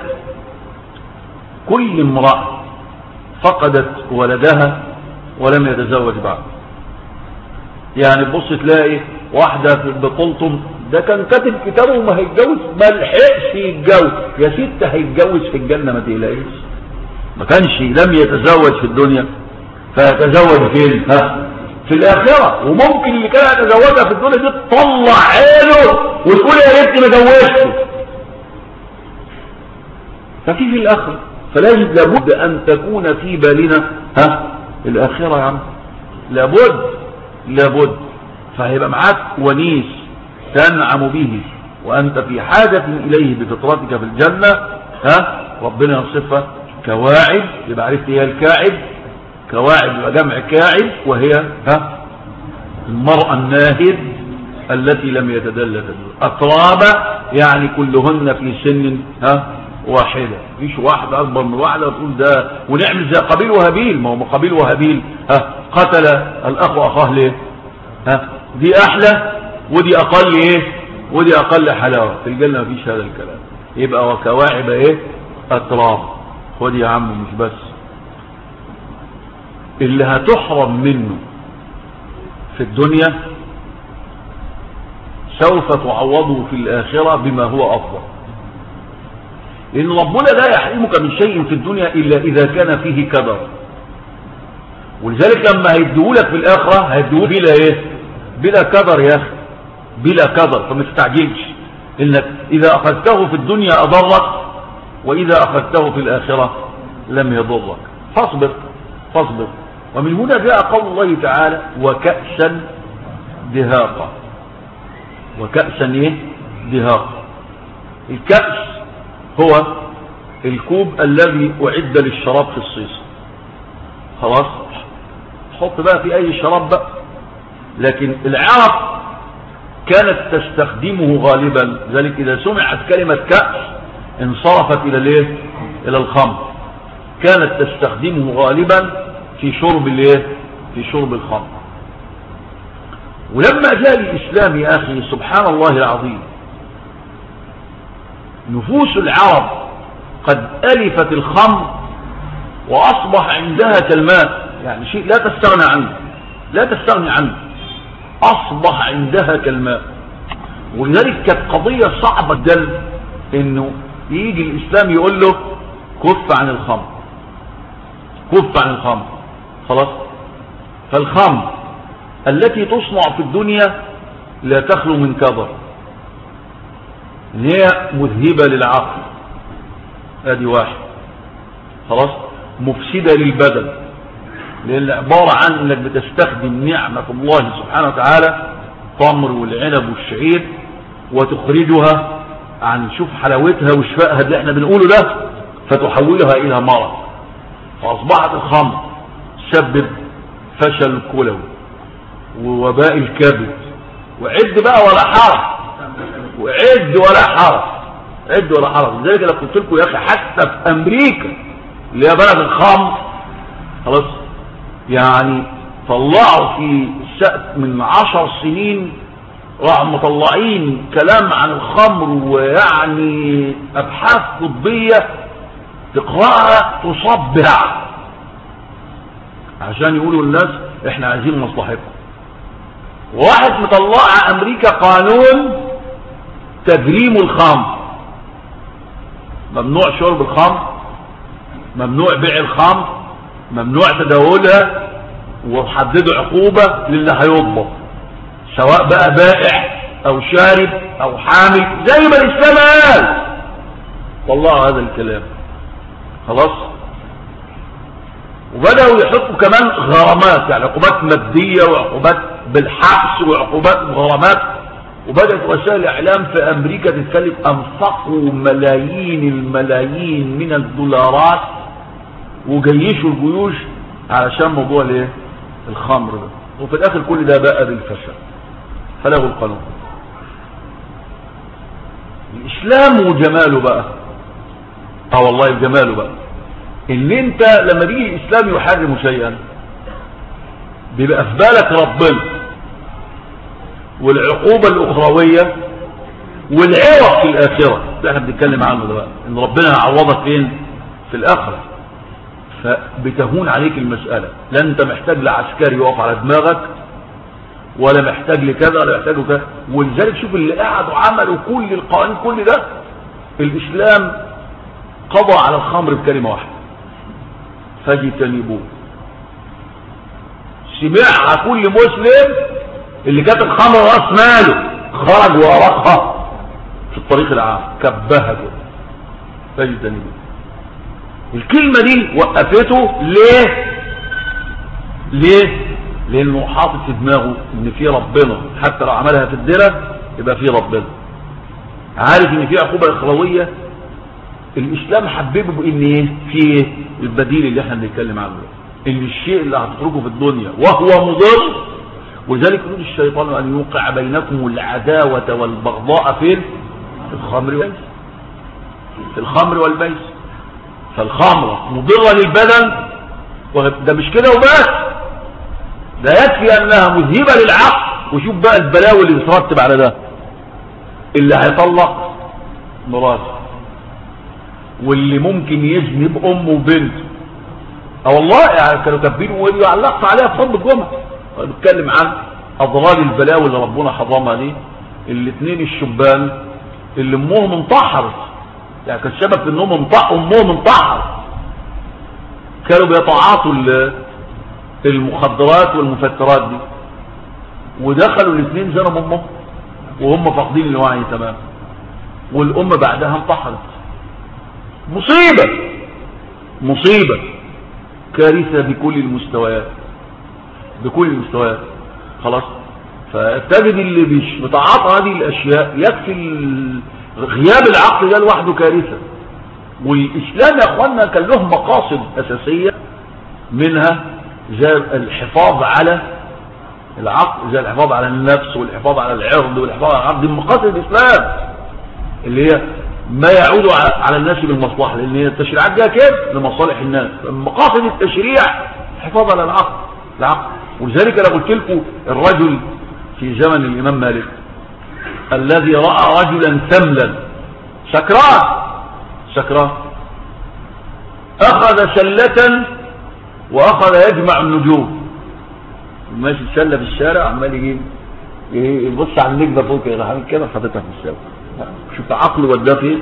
كل امرأة فقدت ولدها ولم يتزوج بعد. يعني بص تلاقي واحدة في بطولتم ده كان كاتب كتابه وما هيتجوز، ما لحقش يتجوز، يا ست هيتجوز في الجنة ما تقلقيش. ما كانش لم يتزوج في الدنيا فيتزوج فين؟ ها في الآخرة. وممكن اللي كان يتزوجها في الدنيا دي تطلع عينه وتقول يا ريت ما جوزته. ففي في الآخرة، فلازم لابد أن تكون في بالنا ها الآخرة يا عم، لابد لابد. فهيبقى معاك ونيس تنعم به وأنت في حاجة إليه بفطرتك في الجنة، ها ربنا يصفها كواعب، يبقى عرفت هي الكاعب، كواعب يبقى جمع كاعب، وهي ها المرأة الناهد التي لم يتدلى تدلى. أترابة يعني كلهن في سن ها واحدة، مفيش واحدة أكبر من واحدة وتقول ده، ونعمل زي قابيل وهابيل. ما هو قابيل وهابيل ها قتل الأخ أخاه ليه؟ ها دي أحلى ودي أقل إيه؟ ودي أقل حلاوة. في الجنة مفيش هذا الكلام. يبقى وكواعب إيه؟ أتراب. خد يا عم مش بس اللي هتحرم منه في الدنيا سوف تعوضه في الآخرة بما هو أفضل، لأن ربنا لا يحرمك من شيء في الدنيا إلا إذا كان فيه كدر. ولذلك لما هيديهولك في الآخرة هيديهولك بلا إيه؟ بلا كدر يا أخي، بلا كدر. فما تستعجلش، إنك إذا أخذته في الدنيا أضرك، وإذا أخذته في الآخرة لم يضرك. فاصبر فاصبر. ومن هنا جاء قول الله تعالى وكأسا دهاقا. وكأسا ايه دهاقا. الكأس هو الكوب الذي أعد للشراب في الصيص. خلاص حط بقى في أي شراب بقى. لكن العرب كانت تستخدمه غالبا، ذلك إذا سمعت كلمة كأس انصرفت إلى الايه إلى الخمر. كانت تستخدمه غالبا في شرب الايه في شرب الخمر. ولما جاء الإسلام يا أخي سبحان الله العظيم، نفوس العرب قد ألفت الخمر وأصبح عندها كالماء، يعني شيء لا تستغنى عنه، لا تستغني عنه، أصبح عندها كالماء. ولذلك كانت قضية صعبة جدا إنه يجي الإسلام يقول له كف عن الخمر، كف عن الخمر. خلاص. فالخمر التي تصنع في الدنيا لا تخلو من كدر، هي مذهبة للعقل، ادي واحد. خلاص. مفسدة للبدن، لان عبارة عن انك بتستخدم نعمة الله سبحانه وتعالى التمر والعنب والشعير وتخرجها عن شوف حلاوتها وشفائها اللي احنا بنقوله ده، فتحولها الى مرض. فاصبحت الخمر تسبب فشل الكلوي ووباء الكبد، وعد بقى ولا حرج، وعد ولا حرج، عد ولا حرج. لذلك انا قلت لكم يا اخي حتى في امريكا اللي هي بلد الخمر، خلاص، يعني طلعوا في سقف من عشر سنين راحوا مطلعين كلام عن الخمر، ويعني ابحاث طبيه تقراها تصبع عشان يقولوا للناس احنا عايزين مصلحتكم. واحد مطلع امريكا قانون تجريم الخمر، ممنوع شرب الخمر، ممنوع بيع الخمر، ممنوع تداولها، وحددوا عقوبة للي هيضبط، سواء بقى بائع او شارب او حامل، زي ما الاسلام قال. طلعوا هذا الكلام. خلاص. وبدأوا يحطوا كمان غرامات، يعني عقوبات مادية وعقوبات بالحبس وعقوبات بغرامات. وبدأت وسائل الإعلام في أمريكا تتكلم أنفقوا ملايين الملايين من الدولارات وجيشوا الجيوش علشان موضوع الايه الخمر ده. وفي الآخر كل ده بقى بالفشل، فلغوا القانون. الإسلام وجماله بقى، اه والله جماله بقى، ان انت لما بيجي الاسلام يحرم شيئا بيبقى في بالك ربنا والعقوبة الاخروية والعوض في الاخرة. ده احنا بنتكلم عنه ده بقى، ان ربنا يعوضك فين؟ في الاخرة. فبتهون عليك المسألة، لا انت محتاج لعسكري يقف على دماغك، ولا محتاج لكذا ولا محتاج لكذا. ولذلك شوف اللي قعدوا عملوا كل القوانين كل ده، الاسلام قضى على الخمر بكلمة واحدة: فاجتنبوه. سمعها كل مسلم اللي كانت الخمر راس ماله، خرج وأرقها في الطريق العام، كبها كده، فاجتنبوه. الكلمة دي وقفته ليه؟ ليه؟ لأنه حاطط في دماغه إن في ربنا، حتى لو عملها في الدرة يبقى في ربنا. عارف إن في عقوبة إخروية الاسلام حببه بان ايه في البديل اللي احنا بنتكلم عنه، ان الشيء اللي هتتركه في الدنيا وهو مضر، ولذلك يريد الشيطان ان يوقع بينكم العداوه والبغضاء في الخمر والميسر، في الخمر والميسر. فالخمر مضره للبدن، ده مش كده وبس، ده يكفي انها مذهبه للعقل. وشوف بقى البلاوي اللي بترتب على ده، اللي هيطلق مراته، واللي ممكن يذنب امه وبنته. اه والله يعني كانوا كاتبين وعلقت عليها في خطبه الجمعه، بتكلم عن اضرار البلاوي اللي ربنا حرمها دي. الاثنين الشبان اللي امهم انتحرت، يعني كان السبب في انهم انطق امهم انتحرت، كانوا بيتعاطوا المخدرات والمفترات دي، ودخلوا الاثنين زنوا امهم وهم فاقدين الوعي تمام، والام بعدها انتحرت. مصيبه مصيبه كارثه بكل المستويات، بكل المستويات. خلاص، فتجد اللي مش بتعاطى هذه الاشياء يكفي غياب العقل ده لوحده كارثه. والاسلام يا اخوانا كان له مقاصد اساسيه، منها زي الحفاظ على العقل، زي الحفاظ على النفس، والحفاظ على العرض، والحفاظ على العقل. دي مقاصد الاسلام اللي هي ما يعود على الناس بالمصلحه، لان هي التشريعات جايه كده لمصالح الناس. مقاصد التشريع الحفاظ على العقل العقل ولذلك انا قلت لكم الرجل في زمن الامام مالك الذي راى رجلا ثملا سكران سكران اخذ سله واخذ يجمع النجوم، ماشي سله في الشارع عمال يجيب يبص على النجمه فوق كده، عامل كده حاططها في السماء. شوف عقله وداه فين،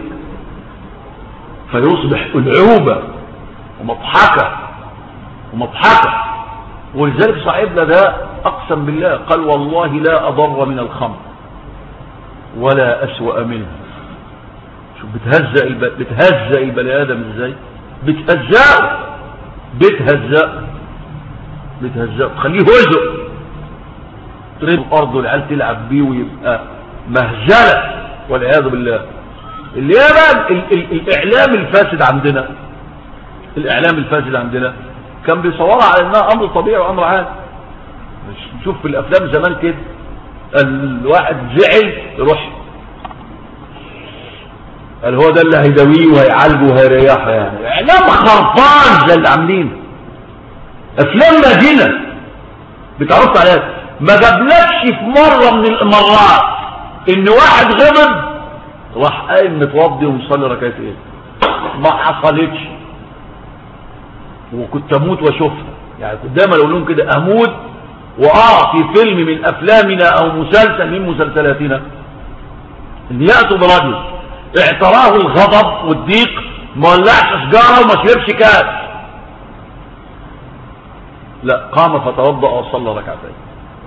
فيصبح العوبه ومضحكه ومضحكه. ولذلك صاحبنا ده اقسم بالله قال والله لا اضر من الخمر ولا اسوأ منها. شوف بتهزأ الب... بتهزأ البني ادم ازاي، بتهزأه بتهزأه بتهزأه تخليه هزء، تريد الارض والعيال تلعب بيه ويبقى مهزله والعياذ بالله. اللي هي بقى ال... ال... الاعلام الفاسد عندنا، الاعلام الفاسد عندنا كان بيصورها على انها امر طبيعي وامر عادي. نشوف في الافلام زمان كده الواحد زعل يروح قال هو ده اللي هيداويه وهيعالجه وهيريحه، يعني اعلام خرفان زي اللي عاملين افلام مدينه بتعرف عليها. ما جابلكش في مره من المرات ان واحد غضب راح قايم متوضي ومصلي ركعتين، ما حصلتش. وكنت اموت واشوفها، يعني كنت دايما اقول لهم كده اموت واه في فيلم من افلامنا او مسلسل من مسلسلاتنا ان ياتوا برجل اعتراه الغضب والضيق ما ولعش سجاره وما شربش كاس، لا قام فتوضا وصلى ركعتين.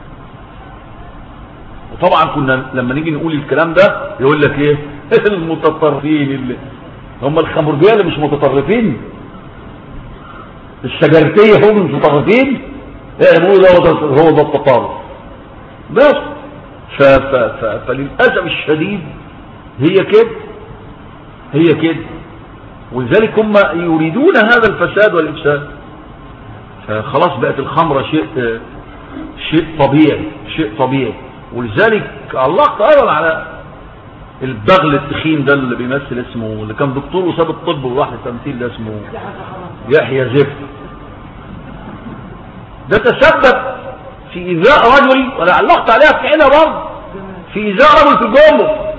وطبعا كنا لما نيجي نقول الكلام ده يقول لك ايه المتطرفين اللي هم الخمرجيه اللي مش متطرفين، السجرتيه هم المتطرفين، يعني هو ده هو ده التطرف بس. ف ف ف فللاسف الشديد هي كده هي كده ولذلك هم يريدون هذا الفساد والافساد. فخلاص بقت الخمره شيء شيء طبيعي شيء طبيعي. ولذلك علقت ايضا على البغل التخين ده اللي بيمثل اسمه، اللي كان دكتور وساب الطب وراح للتمثيل، ده اسمه يحيى زفت. ده تسبب في ايذاء رجل، وانا علقت عليها في حينها برضه، في ايذاء رجل في الجمهور،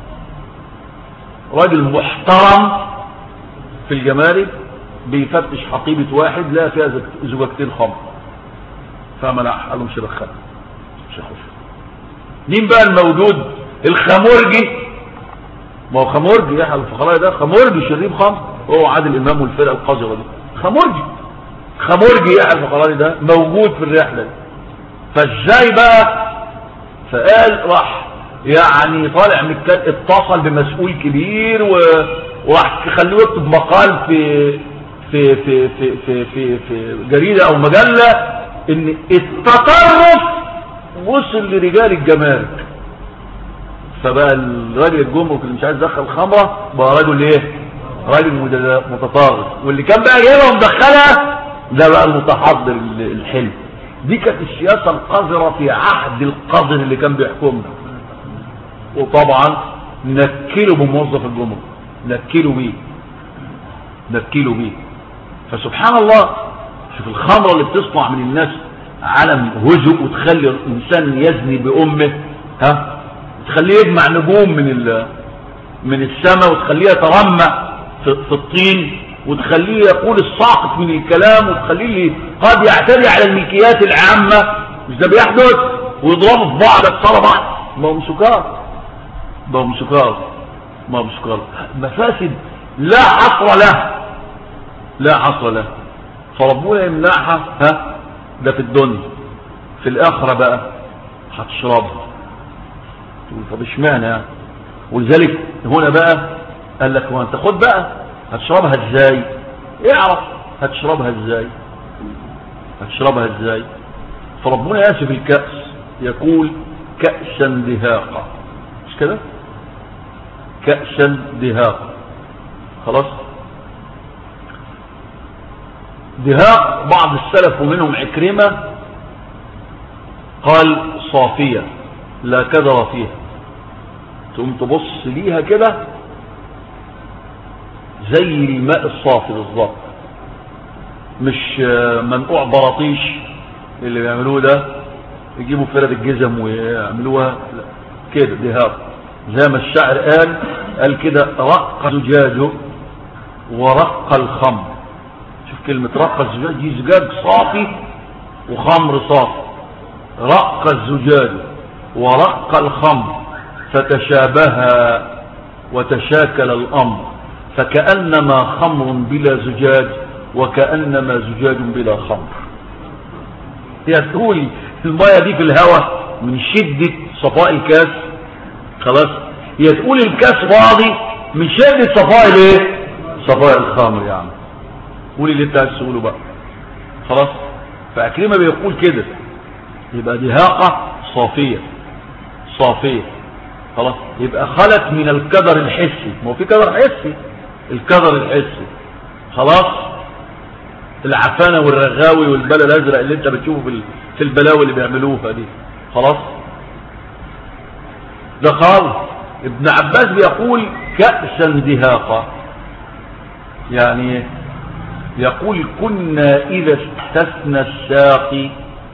رجل محترم في الجمارك بيفتش حقيبه واحد لا فيها زجاجتين خمر، فمنع قال له مش هدخلها مش هخش. مين بقى الموجود؟ الخمرجي. ما هو خمرجي يحيى الفقراء ده خمرجي شريب خمر، هو عادل امام والفرقه القذره دي خمرجي. خمرجي يحيى الفقراء ده موجود في الرحله دي. فازاي بقى؟ فقال راح يعني طالع من اتصل بمسؤول كبير وراح خلوه يكتب مقال في في في في في في, في جريده او مجله ان التطرف وصل لرجال الجمارك. فبقى الراجل الجمرك اللي مش عايز يدخل خمره بقى رجل ايه؟ راجل متطرف، واللي كان بقى جايبها ومدخلها ده بقى المتحضر الحلم. دي كانت السياسة القذرة في عهد القذر اللي كان بيحكمنا. وطبعا نكلوا بموظف الجمهور، نكلوا بيه نكلوا بيه فسبحان الله، شوف الخمرة اللي بتصنع من الناس عالم هزء، وتخلي الإنسان يزني بأمه، ها تخليه يجمع نجوم من ال من السماء، وتخليه يترمى في, في الطين، وتخليه يقول الساقط من الكلام، وتخليه قد يعتدي على الملكيات العامة. مش ده بيحدث؟ ويضربوا في بعض اتصال بعض. ما هم سكار ما هم سكار ما هم سكار مفاسد لا حصر له لا حصر له. فربنا يمنعها، ها ده في الدنيا. في الآخرة بقى هتشربها. طب اشمعنى يعني؟ ولذلك هنا بقى قال لك وانت خد بقى هتشربها ازاي؟ اعرف هتشربها ازاي هتشربها ازاي فربنا ياسف الكأس يقول كأسا دهاقا، مش كده؟ كأسا دهاقا. خلاص. دهاق بعض السلف ومنهم عكرمة قال صافية لا كدر فيها، تقوم تبص ليها كده زي الماء الصافي بالظبط، مش منقوع براطيش اللي بيعملوه ده، يجيبوا فرد الجزم ويعملوها كده دهاق. زي ما الشاعر قال قال كده رق زجاجه ورق الخمر. شوف كلمة رق الزجاج، دي زجاج صافي وخمر صافي. رق الزجاج ورق الخمر فتشابها وتشاكل الأمر، فكأنما خمر بلا زجاج وكأنما زجاج بلا خمر. هي تقول المية دي في الهواء من شدة صفاء الكاس، خلاص، هي تقول الكاس فاضي من شدة صفاء الايه؟ صفاء الخمر. يعني قولي اللي انت عايز تقوله بقى، خلاص. فأكرمة بيقول كده، يبقى دهاقة صافية صافية، خلاص، يبقى خلت من الكدر الحسي. ما هو في كدر حسي، الكدر الحسي، خلاص، العفانة والرغاوي والبلا الازرق اللي انت بتشوفه في البلاوي اللي بيعملوها دي، خلاص. ده قال ابن عباس بيقول كأسا دهاقا، يعني يقول كنا إذا استثنى الساقي،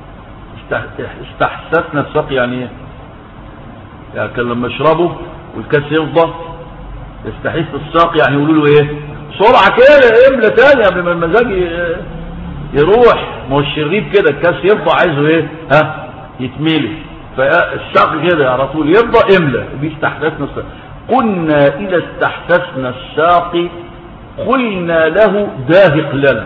استحسسنا الساقي يعني ايه؟ يعني كان لما يشربه والكاس يفضى يستحس الساقي، يعني يقولوا له ايه؟ بسرعة كده املى تاني قبل ما المزاج يروح. ما هو الشريب كده الكاس يفضى عايزه ايه؟ ها يتملي، فالساقي كده على طول يفضى املى. بيستحسسنا الساقي. كنا إذا استحسسنا الساقي قلنا له داهق لنا.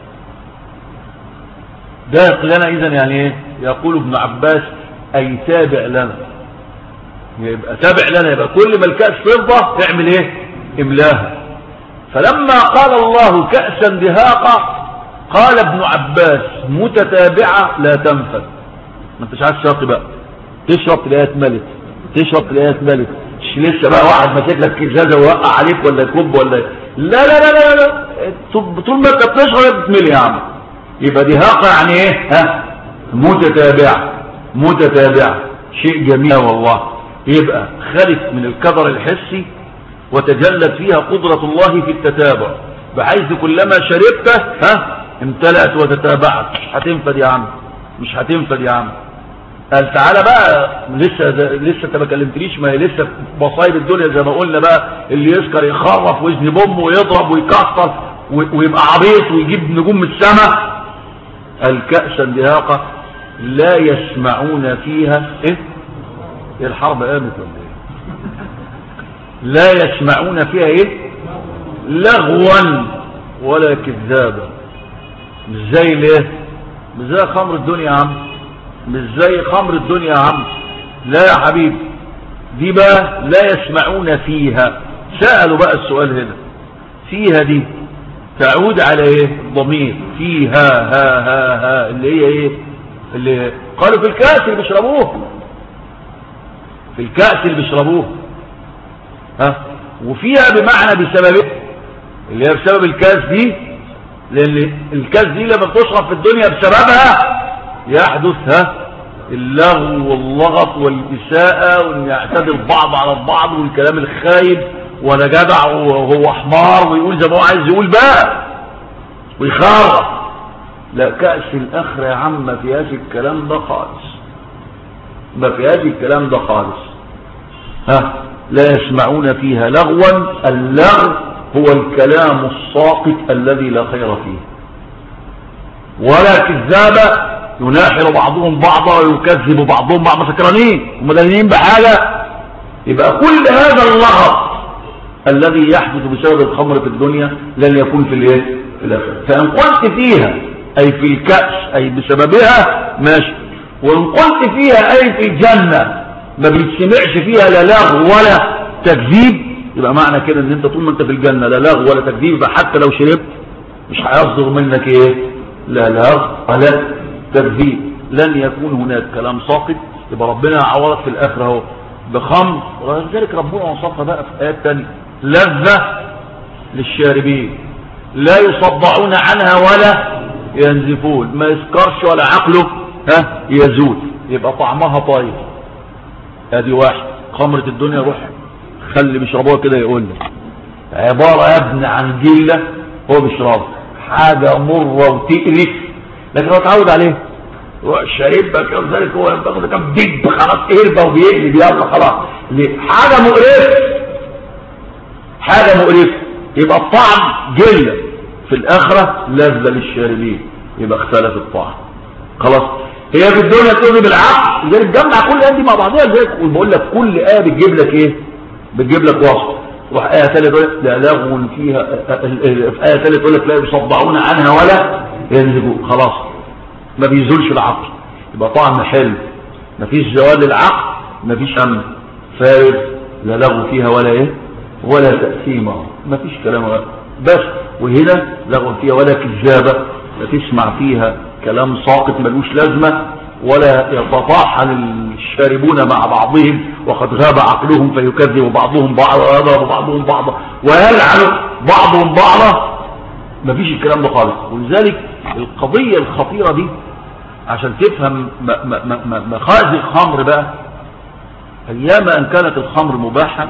داهق لنا إذن يعني ايه؟ يقول ابن عباس أي تابع لنا، يبقى تابع لنا، يبقى كل ما الكأس تفضى تعمل ايه؟ املاها. فلما قال الله كأسا دهاقا قال ابن عباس متتابعة لا تنفد. ما انتش عايز شاطي بقى، تشرب تلاقيها اتملت، تشرب تلاقيها اتملت، مش لسه بقى واحد ماسك لك كزازه ويوقع عليك ولا يكب ولا لا لا لا لا لا طول ما انت بتشرب بتملي يا عم. يبقى دهاقة يعني ايه؟ ها متتابعة متتابعة، شيء جميل والله. يبقى خلت من الكدر الحسي وتجلت فيها قدرة الله في التتابع، بحيث كلما شربته ها امتلأت وتتابعت. هتنفد يا عم، مش هتنفد يا عم. قال تعالى بقى، لسه لسه انت ما كلمتنيش، ما هي لسه مصايب الدنيا زي ما قلنا بقى، اللي يسكر يخرف ويزني بومه ويضرب ويكسر ويبقى عبيط ويجيب نجوم من السماء. الكأسا دهاقة لا يسمعون فيها ايه؟ ايه الحرب قامت ولا ايه؟ لا يسمعون فيها ايه؟ لغوا ولا كذابا. مش زي ليه؟ مش زي خمر الدنيا يا عم، مش زي خمر الدنيا يا عم، لا يا حبيبي. دي بقى لا يسمعون فيها. سألوا بقى السؤال هنا، فيها دي تعود على ايه؟ الضمير فيها ها ها ها اللي هي ايه؟ اللي قالوا في الكأس اللي بيشربوه، في الكأس اللي بيشربوه، ها، وفيها بمعنى بسببه. اللي هي بسبب الكاس دي، لان الكاس دي لما بتشرب في الدنيا بسببها يحدث ها اللغو واللغط والإساءة، وان يعتدي البعض على البعض والكلام الخايب، وانا جدع وهو حمار، ويقول زي ما هو عايز يقول بقى ويخرف. لا، كأس الآخرة يا عم ما فيهاش الكلام ده خالص، ما فيهاش الكلام ده خالص. ها، لا يسمعون فيها لغوا. اللغو هو الكلام الساقط الذي لا خير فيه، ولا كذابة يناحر بعضهم بعضا ويكذب بعضهم بعض سكرانين ومدللين بحاجة. يبقى كل هذا اللغط الذي يحدث بسبب الخمر في الدنيا لن يكون في الايه؟ في الاخره. فان قلت فيها اي في الكأس اي بسببها ماشي، وان قلت فيها اي في الجنة ما بيتسمعش فيها لا لغو ولا تكذيب، يبقى معنى كده ان انت طول ما انت في الجنة لا لغو ولا تكذيب، يبقى حتى لو شربت مش هيصدر منك ايه؟ لا لغو ولا تكذيب. لن يكون هناك كلام ساقط. يبقى ربنا عوضك في الاخره اهو بخمر، ولذلك ربنا وصفها بقى في ايات ثانيه: لذة للشاربين لا يصدعون عنها ولا ينزفون، ما يسكرش ولا عقله ها يزول، يبقى طعمها طيب. ادي واحد. خمرة الدنيا روح خلي بيشربوها كده يقول لك عبارة يا ابن عن جلة هو بيشربها، حاجة مرة وتقرف، لكن هو اتعود عليه شاربها كده، ذلك هو ينبغي كم دب خلاص قربة وبيقلب يلا خلاص. ليه؟ حاجة مقرفة، حاجة مقرفة. يبقى الطعم جلة، في الآخرة لذة للشاربين، يبقى اختلف الطعم خلاص. هي في الدنيا تقول بالعقل زي الجمع كل آية دي مع بعضها زي بقول لك كل آية بتجيب لك ايه؟ بتجيب لك وصف. تروح آية ثالثة تقول لك لا لغو فيها، في آية ثالثة تقول لك لا يصدعون عنها ولا ينزفون، خلاص ما بيزولش العقل، يبقى طعم حلو، ما فيش زوال للعقل، ما فيش أمن فارغ، لا لغو فيها ولا ايه ولا تأثيمة، ما فيش كلام بس. وهنا لغو فيها ولا كذابة، لا تسمع فيها كلام ساقط ملوش لازمة، ولا يتطاحن الشاربون مع بعضهم وقد غاب عقلهم فيكذب بعضهم بعضا ويضرب بعضهم بعضا ويلعن بعضهم بعضا، ما فيش الكلام ده خالص. ولذلك القضية الخطيرة دي عشان تفهم مخازن الخمر بقى، ايام ان كانت الخمر مباحة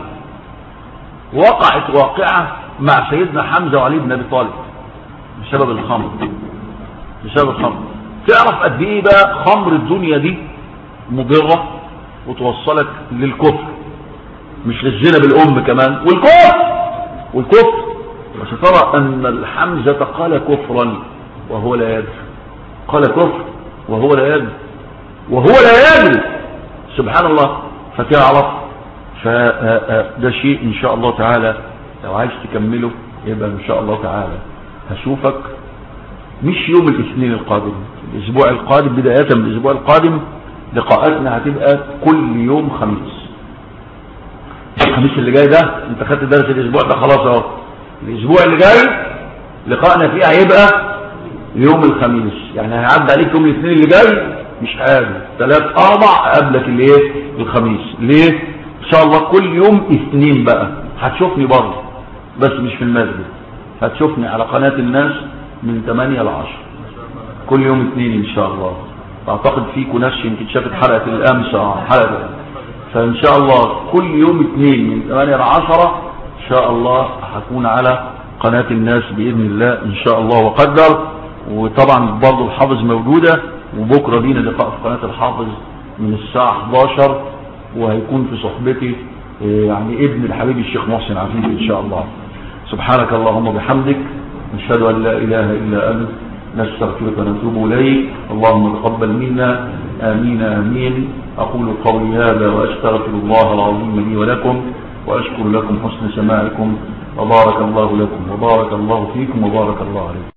وقعت واقعة مع سيدنا حمزة وعلي بن ابي طالب بسبب الخمر، بسبب الخمر. تعرف قد ايه بقى خمر الدنيا دي مضرة وتوصلك للكفر، مش للزنا بالام كمان والكفر والكفر. بس ترى ان الحمزة قال كفرا وهو لا يدري، قال كفر وهو لا يدري، وهو لا يدري، سبحان الله. فتعرف فده شيء ان شاء الله تعالى لو عايز تكمله يبقى ان شاء الله تعالى هشوفك مش يوم الاثنين القادم، الاسبوع القادم بداية من الاسبوع القادم لقاءاتنا هتبقى كل يوم خميس. الخميس اللي جاي ده انت خدت درس الاسبوع ده خلاص اهو، الاسبوع اللي جاي لقاءنا فيه هيبقى يوم الخميس، يعني هيعدي عليك يوم الاثنين اللي جاي مش قادر ثلاث اربع قبلك الايه الخميس. ليه؟ ان شاء الله كل يوم اثنين بقى هتشوفني برضه، بس مش في المسجد، هتشوفني على قناة الناس من ثمانية ل عشرة كل يوم اثنين ان شاء الله. اعتقد فيكم ناس يمكن شافت حلقة الامس اه حلقة، فان شاء الله كل يوم اثنين من ثمانية ل عشرة ان شاء الله هكون على قناة الناس باذن الله ان شاء الله وقدر. وطبعا برضه الحافظ موجودة، وبكرة لينا لقاء في قناة الحافظ من الساعة احداشر، وهيكون في صحبتي يعني ابن الحبيب الشيخ محسن عفيف ان شاء الله. سبحانك اللهم وبحمدك، نشهد ان لا اله الا انت، نستغفرك ونتوب اليك. اللهم تقبل منا، امين امين. اقول قولي هذا واستغفر الله العظيم لي ولكم، واشكر لكم حسن سماعكم، وبارك الله لكم وبارك الله فيكم وبارك الله عليكم.